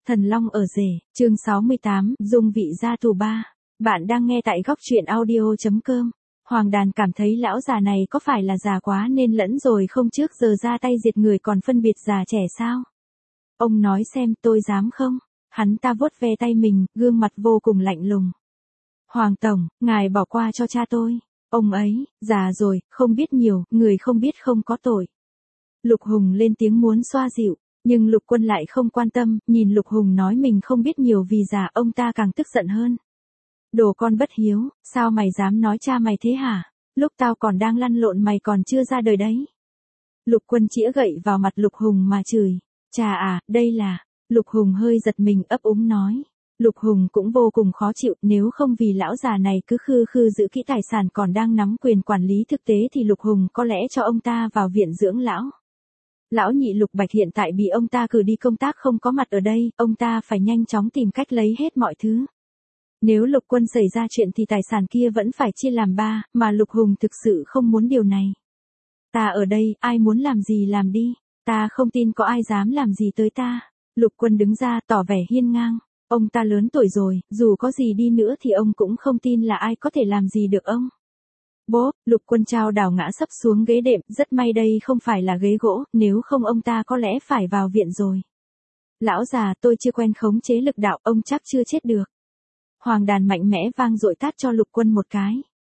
Thần Long ở rể, chương 68, dung vị gia tù 3. Bạn đang nghe tại góc truyện audio.com. Hoàng Đàn cảm thấy lão già này có phải là già quá nên lẫn rồi không, trước giờ ra tay diệt người còn phân biệt già trẻ sao? Ông nói xem tôi dám không? Hắn ta vuốt ve tay mình, gương mặt vô cùng lạnh lùng. Hoàng Tổng, ngài bỏ qua cho cha tôi. Ông ấy, già rồi, không biết nhiều, người không biết không có tội. Lục Hùng lên tiếng muốn xoa dịu. Nhưng Lục Quân lại không quan tâm, nhìn Lục Hùng nói mình không biết nhiều vì già, ông ta càng tức giận hơn. Đồ con bất hiếu, sao mày dám nói cha mày thế hả? Lúc tao còn đang lăn lộn mày còn chưa ra đời đấy. Lục Quân chĩa gậy vào mặt Lục Hùng mà chửi. Chà à, đây là... Lục Hùng hơi giật mình ấp úng nói. Lục Hùng cũng vô cùng khó chịu, nếu không vì lão già này cứ khư khư giữ kỹ tài sản còn đang nắm quyền quản lý thực tế thì Lục Hùng có lẽ cho ông ta vào viện dưỡng lão. Lão nhị Lục Bạch hiện tại bị ông ta cử đi công tác không có mặt ở đây, ông ta phải nhanh chóng tìm cách lấy hết mọi thứ. Nếu Lục Quân xảy ra chuyện thì tài sản kia vẫn phải chia làm 3, mà Lục Hùng thực sự không muốn điều này. Ta ở đây, ai muốn làm gì làm đi, ta không tin có ai dám làm gì tới ta. Lục Quân đứng ra tỏ vẻ hiên ngang, ông ta lớn tuổi rồi, dù có gì đi nữa thì ông cũng không tin là ai có thể làm gì được ông. Bố, Lục Quân trao đảo ngã sấp xuống ghế đệm, rất may đây không phải là ghế gỗ, nếu không ông ta có lẽ phải vào viện rồi. Lão già, tôi chưa quen khống chế lực đạo, ông chắc chưa chết được. Hoàng Đàn mạnh mẽ vang dội tát cho Lục Quân một cái.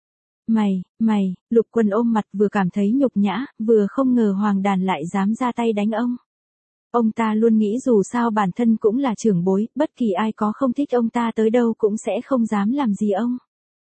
Mày, Lục Quân ôm mặt vừa cảm thấy nhục nhã, vừa không ngờ Hoàng Đàn lại dám ra tay đánh ông. Ông ta luôn nghĩ dù sao bản thân cũng là trưởng bối, bất kỳ ai có không thích ông ta tới đâu cũng sẽ không dám làm gì ông.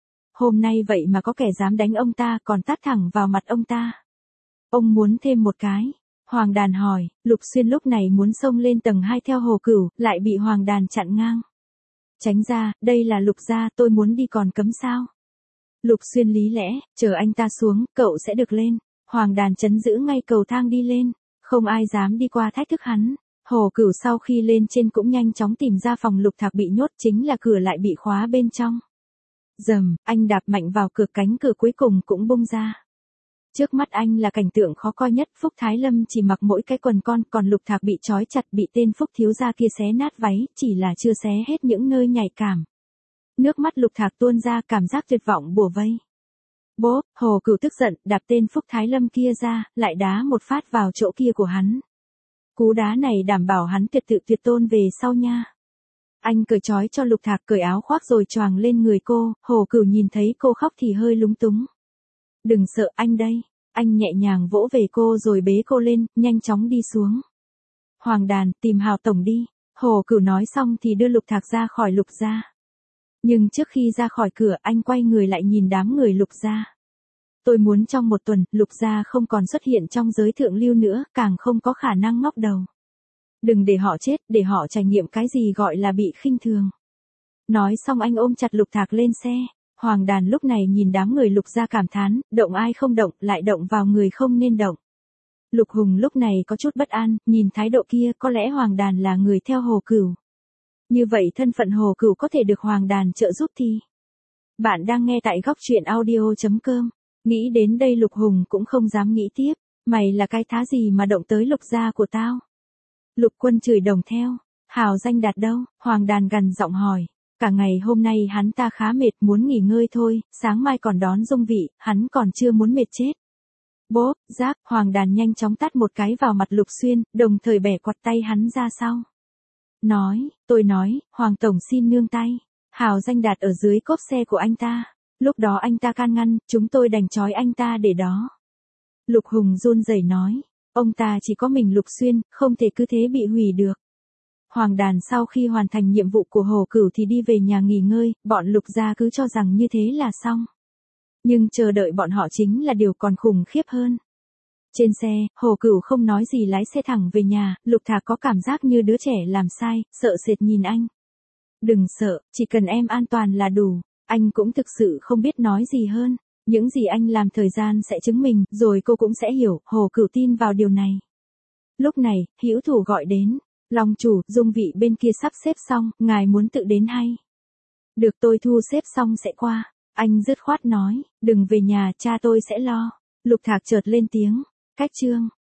Hôm nay vậy mà có kẻ dám đánh ông ta còn tát thẳng vào mặt ông ta. Ông muốn thêm một cái. Hoàng Đàn hỏi, Lục Xuyên lúc này muốn xông lên tầng 2 theo Hồ Cửu, lại bị Hoàng Đàn chặn ngang. Tránh ra, đây là Lục gia, tôi muốn đi còn cấm sao? Lục Xuyên lý lẽ, chờ anh ta xuống, cậu sẽ được lên. Hoàng Đàn trấn giữ ngay cầu thang đi lên, không ai dám đi qua thách thức hắn. Hồ Cửu sau khi lên trên cũng nhanh chóng tìm ra phòng Lục Thạc bị nhốt, chính là cửa lại bị khóa bên trong. Dầm, anh đạp mạnh vào cửa, cánh cửa cuối cùng cũng bung ra. Trước mắt anh là cảnh tượng khó coi nhất, Phúc Thái Lâm chỉ mặc mỗi cái quần con, còn Lục Thạc bị trói chặt, bị tên Phúc thiếu gia kia xé nát váy, chỉ là chưa xé hết những nơi nhạy cảm. Nước mắt Lục Thạc tuôn ra, cảm giác tuyệt vọng bủa vây. Bố, Hồ Cửu tức giận, đạp tên Phúc Thái Lâm kia ra, lại đá một phát vào chỗ kia của hắn. Cú đá này đảm bảo hắn tuyệt tự tuyệt tôn về sau nha. Anh cởi trói cho Lục Thạc, cởi áo khoác rồi choàng lên người cô, Hồ Cửu nhìn thấy cô khóc thì hơi lúng túng. Đừng sợ, anh đây. Anh nhẹ nhàng vỗ về cô rồi bế cô lên, nhanh chóng đi xuống. Hoàng Đàn, tìm Hào Tổng đi. Hồ Cửu nói xong thì đưa Lục Thạc ra khỏi Lục gia. Nhưng trước khi ra khỏi cửa anh quay người lại nhìn đám người Lục gia. Tôi muốn trong 1 tuần, Lục gia không còn xuất hiện trong giới thượng lưu nữa, càng không có khả năng ngóc đầu. Đừng để họ chết, để họ trải nghiệm cái gì gọi là bị khinh thường. Nói xong anh ôm chặt Lục Thạc lên xe. Hoàng Đàn lúc này nhìn đám người Lục gia cảm thán, động ai không động, lại động vào người không nên động. Lục Hùng lúc này có chút bất an, nhìn thái độ kia, có lẽ Hoàng Đàn là người theo Hồ Cửu. Như vậy thân phận Hồ Cửu có thể được Hoàng Đàn trợ giúp thì. Bạn đang nghe tại góc truyện audio.com. Nghĩ đến đây Lục Hùng cũng không dám nghĩ tiếp, mày là cái thá gì mà động tới Lục gia của tao? Lục Quân chửi đồng theo, Hào Danh Đạt đâu? Hoàng Đàn gằn giọng hỏi. Cả ngày hôm nay hắn ta khá mệt, muốn nghỉ ngơi thôi, sáng mai còn đón dung vị, hắn còn chưa muốn mệt chết. Bố, giáp, Hoàng Đàn nhanh chóng tát một cái vào mặt Lục Xuyên, đồng thời bẻ quặt tay hắn ra sau. Tôi nói, Hoàng Tổng xin nương tay. Hào Danh Đạt ở dưới cốp xe của anh ta. Lúc đó anh ta can ngăn, chúng tôi đành trói anh ta để đó. Lục Hùng run rẩy nói, ông ta chỉ có mình Lục Xuyên, không thể cứ thế bị hủy được. Hoàng Đàn sau khi hoàn thành nhiệm vụ của Hồ Cửu thì đi về nhà nghỉ ngơi, bọn Lục gia cứ cho rằng như thế là xong. Nhưng chờ đợi bọn họ chính là điều còn khủng khiếp hơn. Trên xe, Hồ Cửu không nói gì lái xe thẳng về nhà, Lục Thạc có cảm giác như đứa trẻ làm sai, sợ sệt nhìn anh. Đừng sợ, chỉ cần em an toàn là đủ. Anh cũng thực sự không biết nói gì hơn. Những gì anh làm thời gian sẽ chứng minh, rồi cô cũng sẽ hiểu, Hồ Cửu tin vào điều này. Lúc này, Hữu Thủ gọi đến. Long chủ, dung vị bên kia sắp xếp xong, ngài muốn tự đến hay? Được, tôi thu xếp xong sẽ qua. Anh dứt khoát nói, đừng về nhà, cha tôi sẽ lo. Lục Thạc chợt lên tiếng. Cách chương.